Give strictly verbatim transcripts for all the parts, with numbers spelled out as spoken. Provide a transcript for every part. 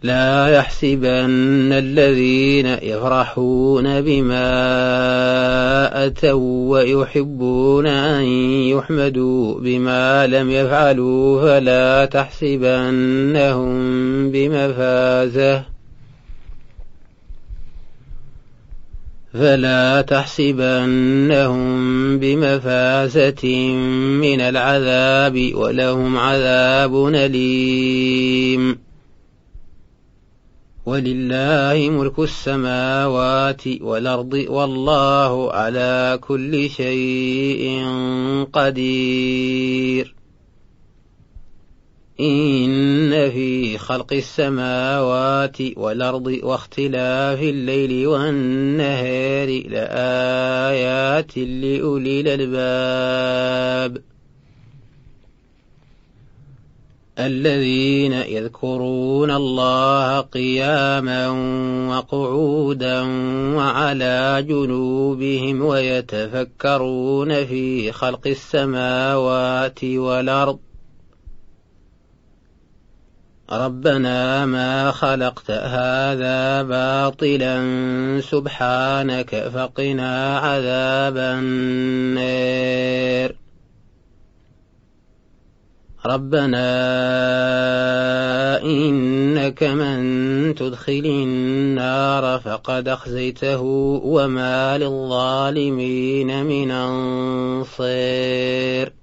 لا يحسبن الذين يفرحون بما أتوا ويحبون أن يحمدوا بما لم يفعلوا فلا تحسبنهم بمفازة فلا تحسبنهم بمفازة من العذاب ولهم عذاب أليم. ولله ملك السماوات والأرض والله على كل شيء قدير. إن في خلق السماوات والأرض واختلاف الليل والنهار لآيات لأولي الألباب الذين يذكرون الله قياما وقعودا وعلى جنوبهم ويتفكرون في خلق السماوات والأرض ربنا ما خلقت هذا باطلا سبحانك فقنا عذاب النار. ربنا إنك من تدخل النار فقد أخزيته وما للظالمين من أنصير.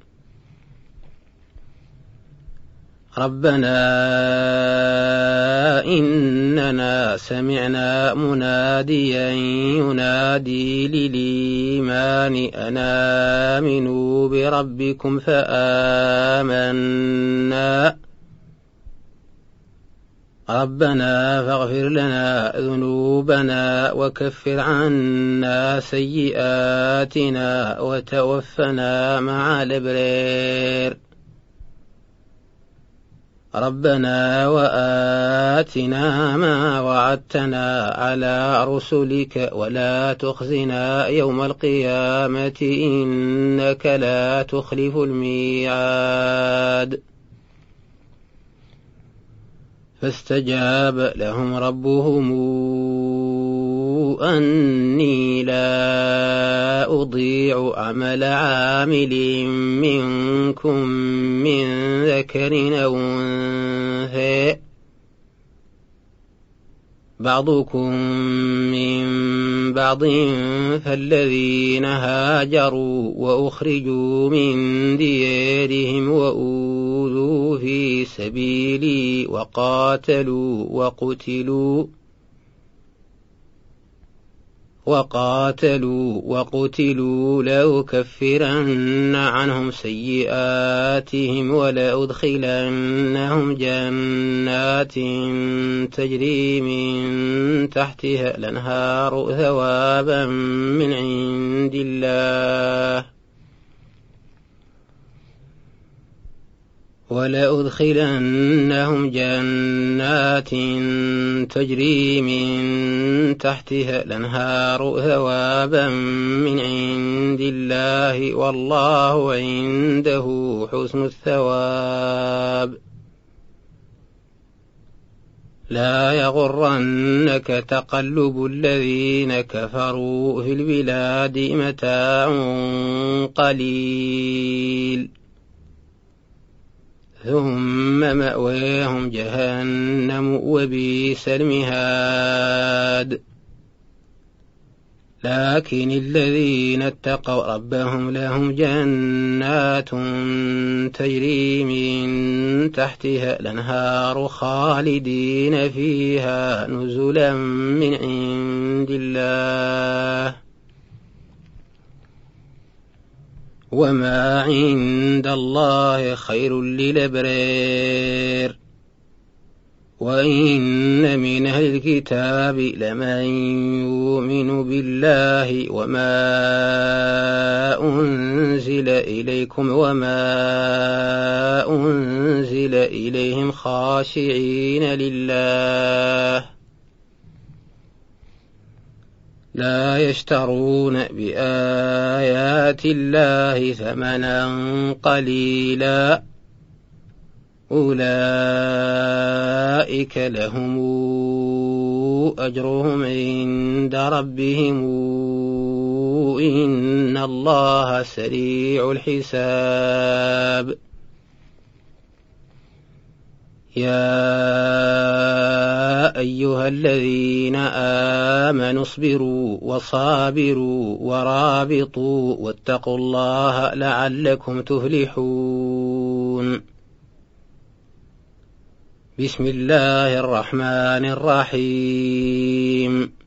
ربنا إننا سمعنا مناديا ينادي للإيمان أن آمنوا بربكم فآمنا ربنا فاغفر لنا ذنوبنا وكفر عنا سيئاتنا وتوفنا مع الأبرار. ربنا وآتنا ما وعدتنا على رسلك ولا تخزنا يوم القيامة إنك لا تخلف الميعاد. فاستجاب لهم ربهم أني لا أضيع عمل عامل منكم من ذكر أو أنثى بعضكم من بعض فالذين هاجروا وأخرجوا من ديارهم وأوذوا في سبيلي وقاتلوا وقتلوا وقاتلوا وقتلوا لأكفرن عنهم سيئاتهم ولأدخلنهم جنات تجري من تحتها الأنهار ثوابا من عند الله ولأدخلنهم جنات تجري من تحتها الأنهار ثوابا من عند الله والله عنده حسن الثواب. لا يغرنك تقلب الذين كفروا في البلاد متاع قليل ثم مأواهم جهنم وبئس المهاد. لكن الذين اتقوا ربهم لهم جنات تجري من تحتها الأنهار خالدين فيها نزلا من عند الله وما عند الله خير للأبرار. وإن من أهل الكتاب لمن يؤمن بالله وما أنزل إليكم وما أنزل إليهم خاشعين لله لا يشترون بآيات الله ثمنا قليلا أولئك أولئك لهم أجرهم عند ربهم إن الله سريع الحساب يا أيها الذين آمنوا اصبروا وصابروا ورابطوا واتقوا الله لعلكم تفلحون بسم الله الرحمن الرحيم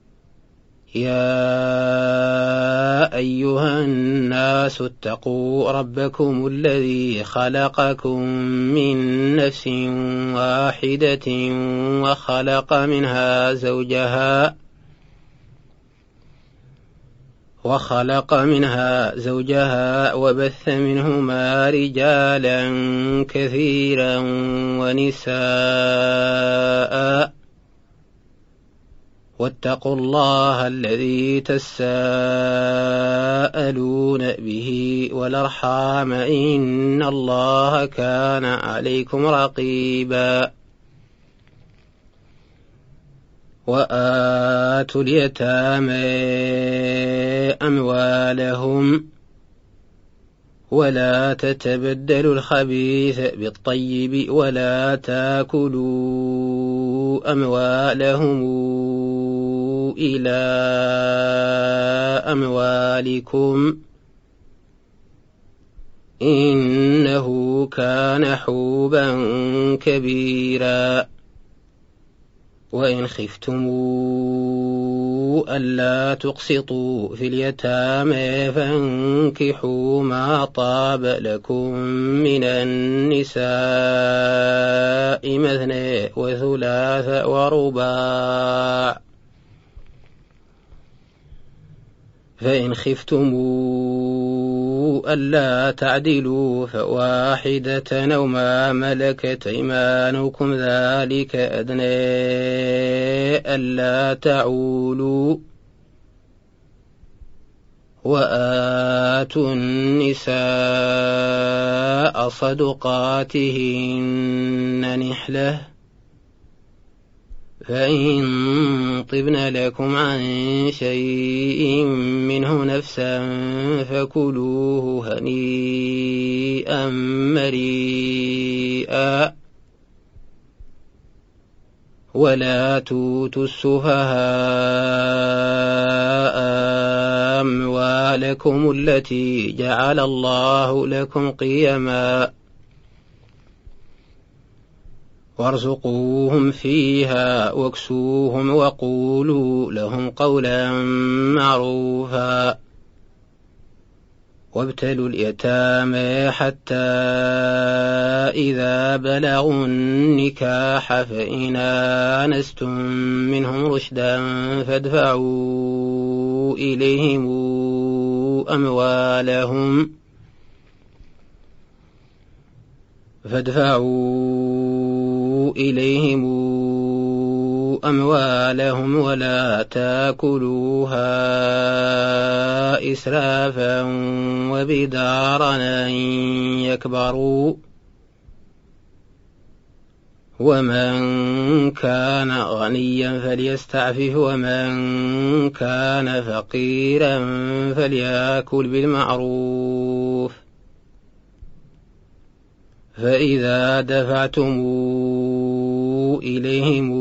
يا أيها الناس اتقوا ربكم الذي خلقكم من نفس واحدة وخلق منها زوجها وخلق منها زوجها وبث منهما رجالا كثيرا ونساء واتقوا الله الذي تساءلون به والأرحام إن الله كان عليكم رقيبا وآتوا اليتامى أموالهم ولا تتبدلوا الخبيث بالطيب ولا تاكلوا أموالهم إلى أموالكم إنه كان حوبا كبيرا وإن خفتموا ألا تقسطوا في اليتامى فانكحوا ما طاب لكم من النساء مثنى وثلاث ورباع فإن خفتموا ألا تعدلوا فواحدة أو ما ملكت أيمانكم ذلك أدنى ألا تعولوا وآتوا النساء صدقاتهن نحلة فإن طبن لكم عن شيء منه نفسا فكلوه هنيئا مريئا ولا توتوا السفهاء أموالكم التي جعل الله لكم قيما وارزقوهم فيها واكسوهم وقولوا لهم قولا معروفا وابتلوا اليتامى حتى إذا بلغوا النكاح فإن آنستم منهم رشدا فادفعوا إليهم أموالهم فادفعوا إليهم أموالهم ولا تاكلوها إسرافا وبدارا أن يكبروا ومن كان غنيا فليستعفف ومن كان فقيرا فليأكل بالمعروف فإذا دفعتم إليهم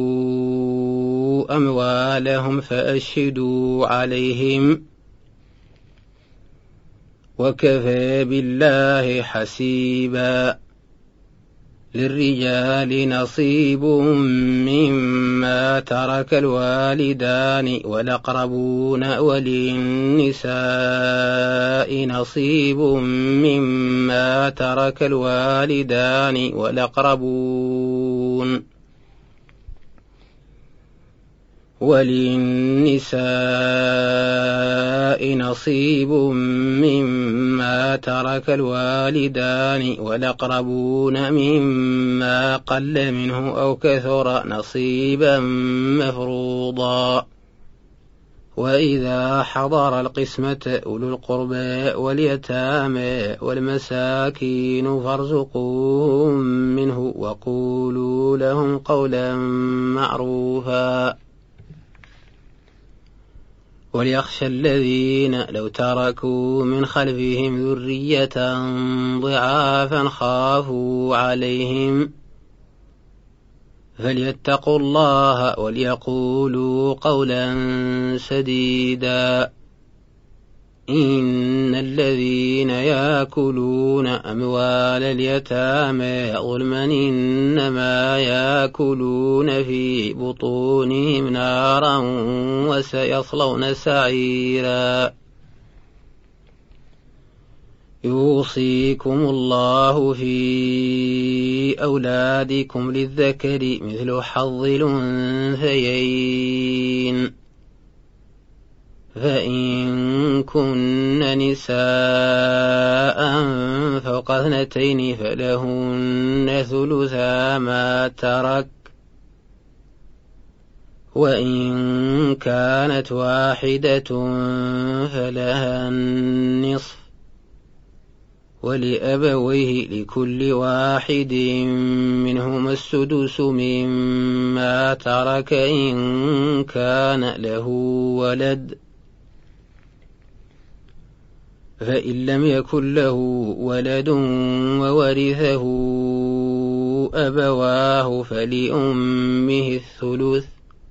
أموالهم فأشهدوا عليهم وكفى بالله حسيبا للرجال نصيب مما ترك الوالدان والأقربون وللنساء نصيب مما ترك الوالدان والأقربون وللنساء نصيب مما ترك الوالدان والأقربون مما قل منه أو كثر نصيبا مفروضا وإذا حضر القسمة أولو القربى واليتامى والمساكين فارزقوهم منه وقولوا لهم قولا معروفا وليخشى الذين لو تركوا من خلفهم ذرية ضعافا خافوا عليهم فليتقوا الله وليقولوا قولا سديدا إن الذين يأكلون أموال اليتامى ظلما إنما يأكلون في بطونهم نارا وسيصلون سعيرا يوصيكم الله في أولادكم للذكر مثل حظ الأنثيين فإن كن نساء فوق اثنتين فلهن ثلثا ما ترك وإن كانت واحدة فلها النصف ولأبويه لكل واحد منهما السدس مما ترك إن كان له ولد فإن لم يكن له ولد وورثه أبواه فلأمه الثلث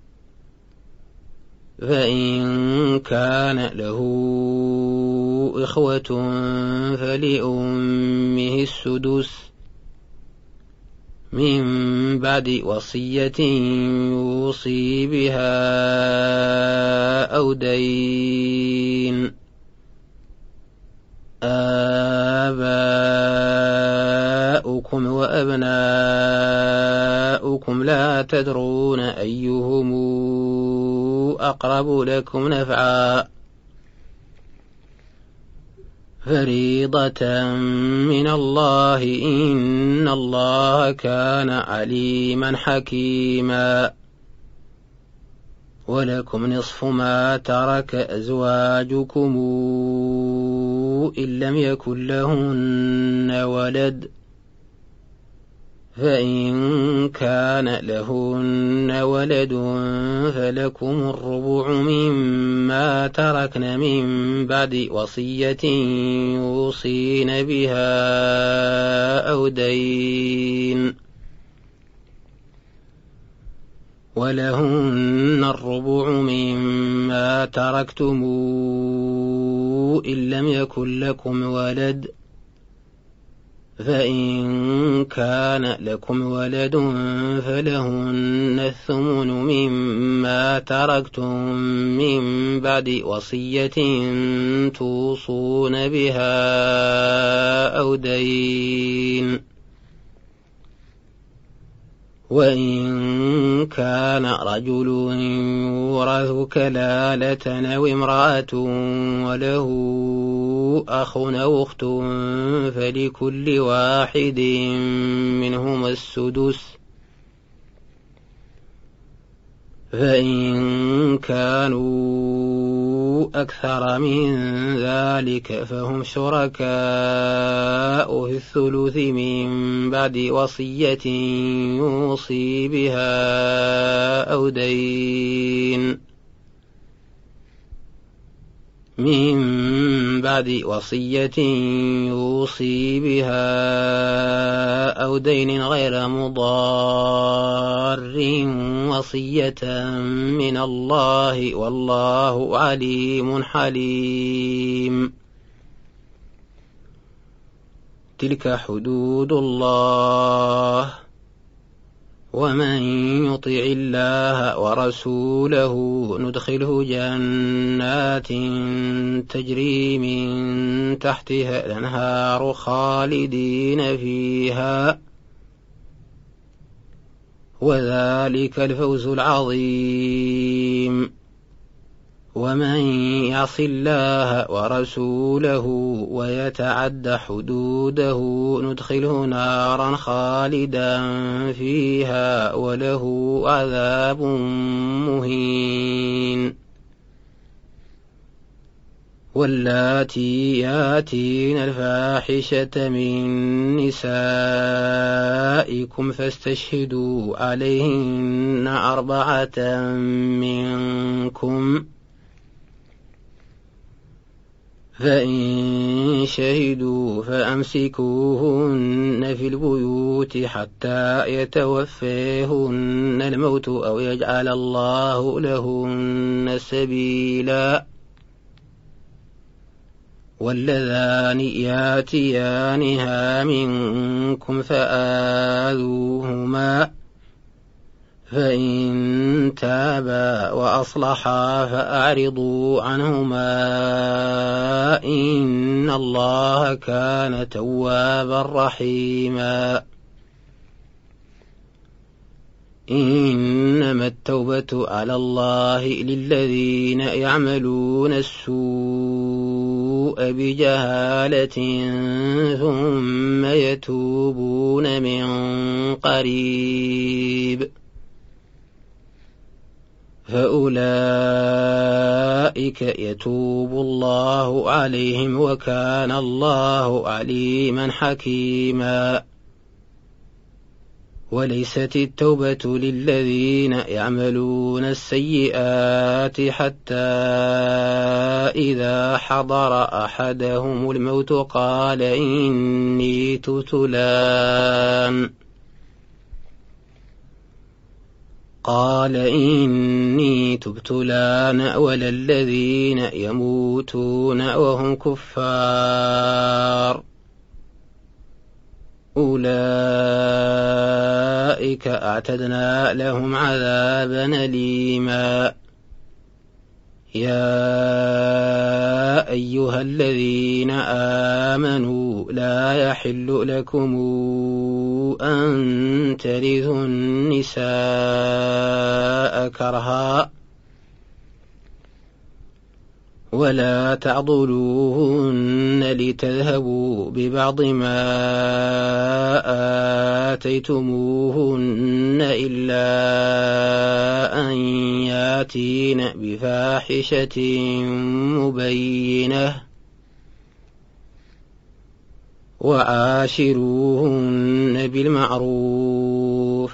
فإن كان له إخوة فلأمه السدس من بعد وصية يوصي بها أو دين آباؤكم وأبناؤكم لا تدرون أيهم أقرب لكم نفعا فريضة من الله إن الله كان عليما حكيما ولكم نصف ما ترك أزواجكم إن لم يكن لهن ولد فإن كان لهن ولد فلكم الربع مما تركن من بعد وصية يوصين بها أو دين ولهن الربع مما تركتم إن لم يكن لكم ولد فإن كان لكم ولد فلهن الثمن مما تركتم من بعد وصية توصون بها أو دين وإن كان رجل يورث كلالة أو امرأة وله أخ أو أخت فلكل واحد منهما السدس فإن كانوا أكثر من ذلك فهم شركاء في الثلث من بعد وصية يوصي بها أو دين من بعد وصية يوصي بها أو دين غير مضار وصية من الله والله عليم حليم تلك حدود الله ومن يطع الله ورسوله ندخله جنات تجري من تحتها الأنهار خالدين فيها وذلك الفوز العظيم ومن يعص الله ورسوله ويتعد حدوده ندخله نارا خالدا فيها وله عذاب مهين واللاتي ياتين الفاحشة من نسائكم فاستشهدوا عليهن أربعة منكم، فإن شهدوا فأمسكوهن في البيوت حتى يتوفيهن الموت أو يجعل الله لهن سبيلا. واللذان ياتيانها منكم فآذوهما، فإن تابا وأصلحا فأعرضوا عنهما، إن الله كان توابا رحيما. إنما التوبة على الله للذين يعملون السوء بجهالة ثم يتوبون من قريب، فأولئك يتوب الله عليهم وكان الله عليما حكيما. وليست التوبة للذين يعملون السيئات حتى إذا حضر أحدهم الموت قال إني تبت الآن قال إني تبت الآن ولا الذين يموتون وهم كفار، أولئك أعتدنا لهم عذابا أليما. يا أيها الذين آمنوا لا يحل لكم أن ترثوا النساء كرها ولا تعضلوهن لتذهبوا ببعض ما آتيتموهن إلا أن ياتين بفاحشة مبينة، وعاشروهن بالمعروف،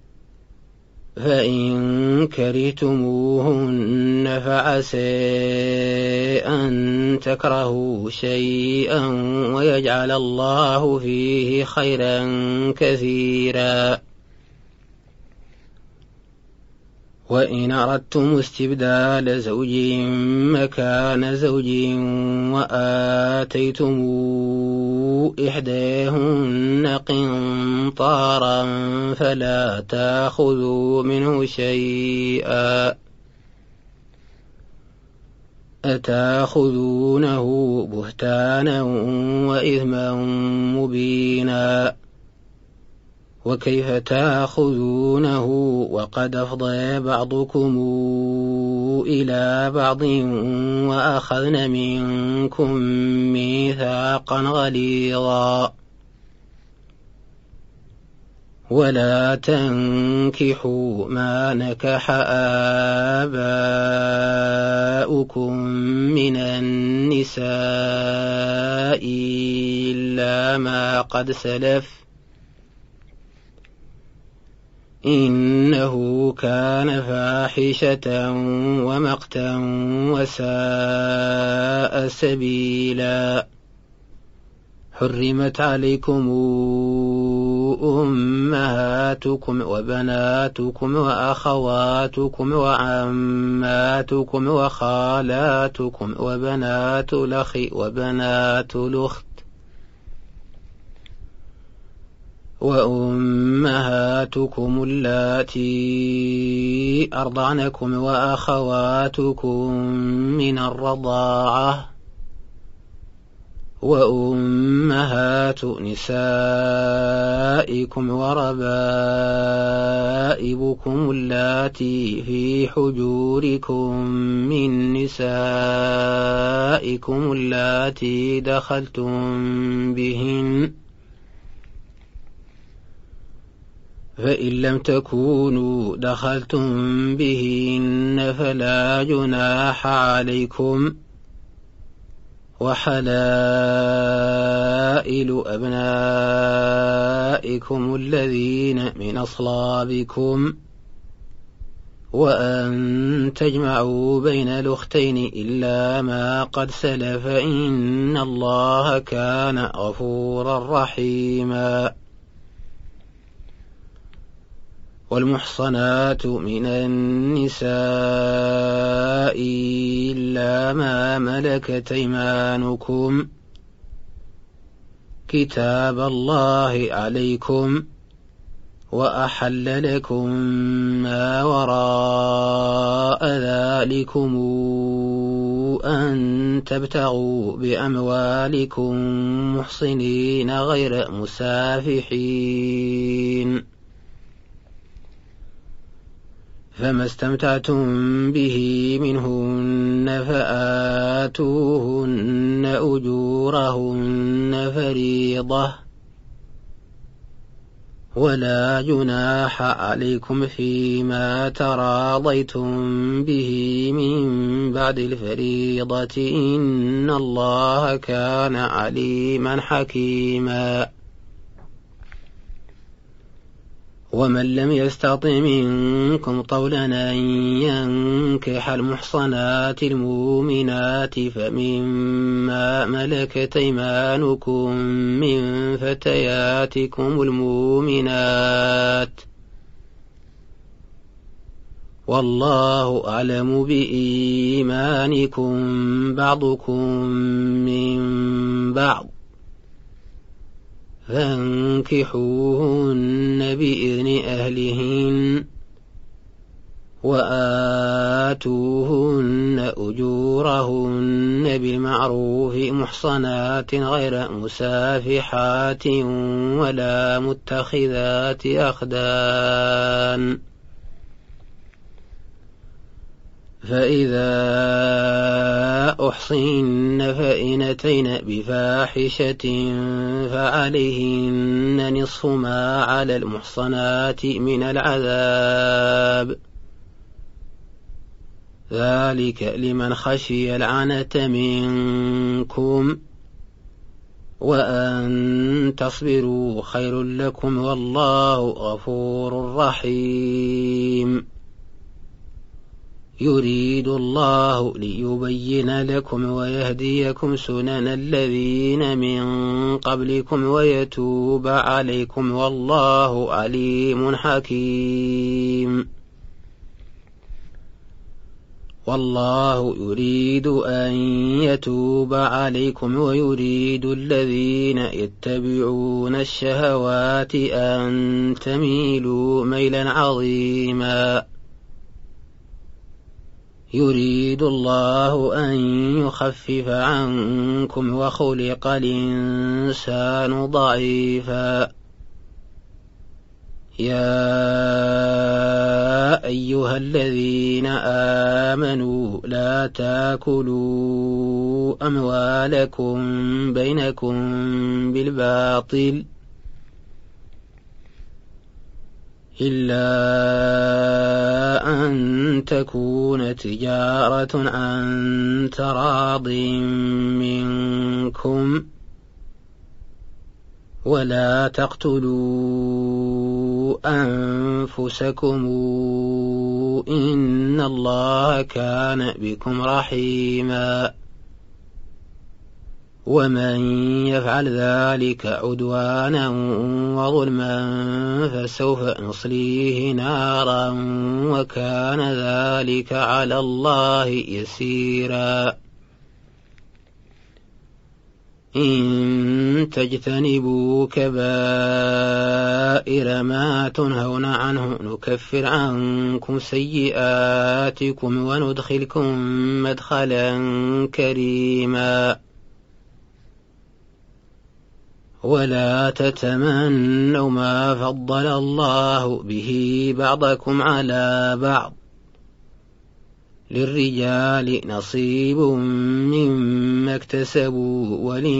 فإن كرهتموهن فعسى أن تكرهوا شيئا ويجعل الله فيه خيرا كثيرا. وإن أردتم استبدال زوج مكان زوج وآتيتم إحداهن قنطارا فلا تأخذوا منه شيئا، أتأخذونه بهتانا وإثما مبينا، وكيف تأخذونه وقد أفضى بعضكم إلى بعض وأخذن منكم ميثاقا غليظا. ولا تنكحوا ما نكح آباؤكم من النساء إلا ما قد سلف إنه كان فاحشة ومقتا وساء سبيلا. حرمت عليكم أمهاتكم وبناتكم وأخواتكم وعماتكم وخالاتكم وبنات الأخ وبنات الأخت وأمهاتكم اللاتي أرضعنكم وأخواتكم من الرضاعة وأمهات نسائكم وربائبكم اللاتي في حجوركم من نسائكم اللاتي دخلتم بهن، فإن لم تكونوا دخلتم بهن فلا جناح عليكم، وحلائل أبنائكم الذين من أصلابكم وأن تجمعوا بين الأختين إلا ما قد سلف إن الله كان غفورا رحيما. والمحصنات من النساء إلا ما ملكت أيمانكم كتاب الله عليكم وأحل لكم ما وراء ذلكم أن تبتغوا بأموالكم محصنين غير مسافحين، فما استمتعتم به منهن فآتوهن أجورهن فريضة، ولا جناح عليكم فيما تراضيتم به من بعد الفريضة إن الله كان عليما حكيما. ومن لم يستطع منكم طولا أن ينكح المحصنات المؤمنات فمما ملكت أيمانكم من فتياتكم المؤمنات، والله أعلم بإيمانكم بعضكم من بعض، فانكحوهن بإذن أهلهن وآتوهن أجورهن بالمعروف محصنات غير مسافحات ولا متخذات أخدان، فإذا أحصن فإن أتين بفاحشة فعليهن نصف ما على المحصنات من العذاب، ذلك لمن خشي العنة منكم، وأن تصبروا خير لكم والله غفور رحيم. يريد الله ليبين لكم ويهديكم سنن الذين من قبلكم ويتوب عليكم والله عليم حكيم. والله يريد أن يتوب عليكم ويريد الذين يتبعون الشهوات أن تميلوا ميلا عظيما. يريد الله أن يخفف عنكم وخلق الإنسان ضعيفا. يا أيها الذين آمنوا لا تاكلوا أموالكم بينكم بالباطل إلا أن تكون تجارة عن تراض منكم، ولا تقتلوا أنفسكم إن الله كان بكم رحيما. ومن يفعل ذلك عدوانا وظلما فسوف نصليه نارا وكان ذلك على الله يسيرا. إن تجتنبوا كبائر ما تنهون عنه نكفر عنكم سيئاتكم وندخلكم مدخلا كريما. ولا تتمنوا ما فضل الله به بعضكم على بعض، للرجال نصيب مما اكتسبوا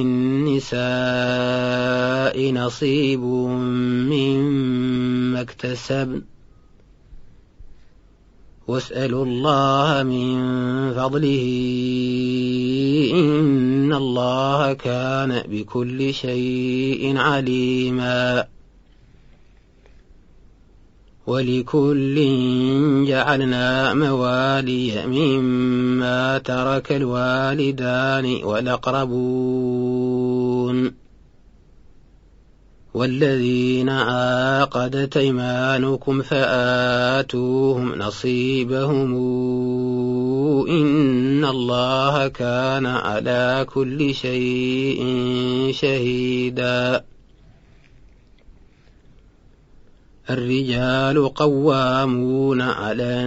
وللنساء نصيب مما اكتسبن، واسألوا الله من فضله إن الله كان بكل شيء عليما. ولكل جعلنا موالي مما ترك الوالدان والأقربون والذين عاقدت أيمانكم فآتوهم نصيبهم إن الله كان على كل شيء شهيدا. الرجال قوامون على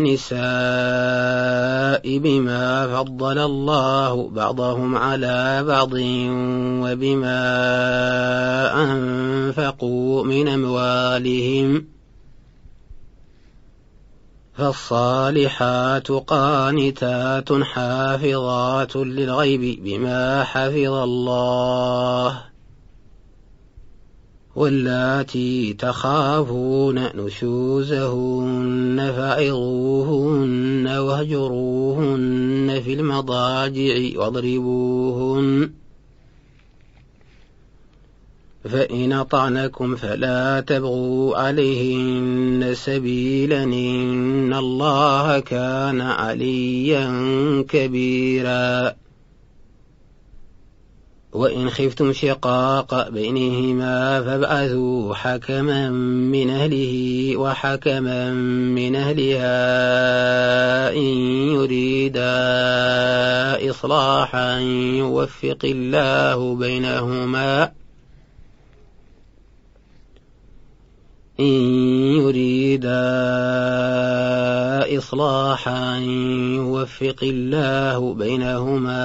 النساء بما فضل الله بعضهم على بعض وبما أنفقوا من أموالهم فالصالحات قانتات حافظات للغيب بما حفظ الله واللاتي تخافون نشوزهن فعظوهن واهجروهن في المضاجع واضربوهن فإن أطعنكم فلا تبغوا عليهن سبيلا إن الله كان عليا كبيرا. وإن خفتم شقاق بينهما فابعثوا حكما من أهله وحكما من أهلها إن يريدا إصلاحا يوفق الله بينهما إن يريدا إصلاحا يوفق الله بينهما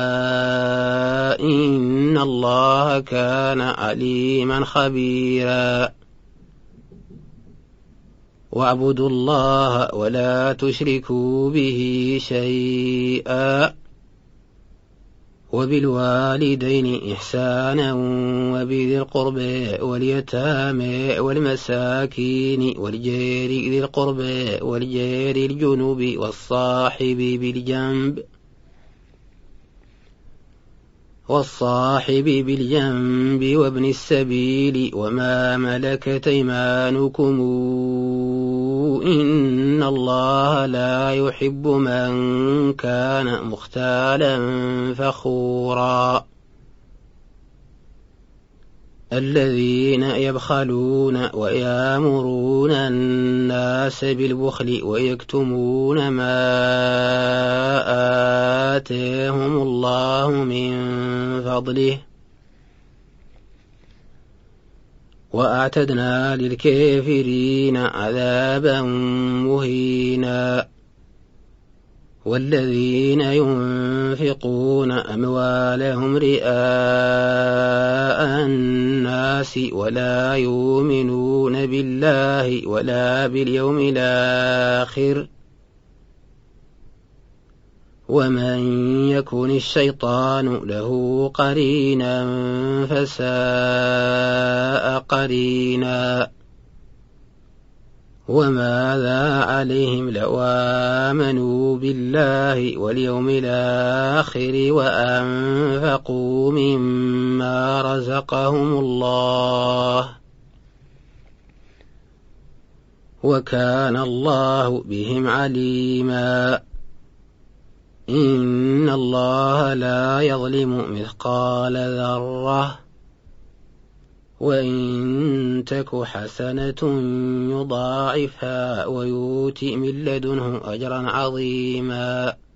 إن الله كان عليما خبيرا. واعبدوا الله ولا تشركوا به شيئا وبالوالدين إحسانا وبذي القربى واليتامى والمساكين والجار ذي القربى والجار الجنوب والصاحب بالجنب والصاحب بالجنب وابن السبيل وما ملكت أيمانكم إن الله لا يحب من كان مختالا فخورا. الذين يبخلون ويامرون الناس بالبخل ويكتمون ما آتاهم الله من فضله وأعتدنا للكافرين عذابا مهينا. والذين ينفقون أموالهم رئاء الناس ولا يؤمنون بالله ولا باليوم الآخر ومن يكن الشيطان له قرينا فساء قرينا. وماذا عليهم لو آمنوا بالله واليوم الآخر وأنفقوا مما رزقهم الله وكان الله بهم عليما. إن الله لا يظلم مثقال ذرة وإن تك حسنة يضاعفها ويؤت من لدنه أجرا عظيما.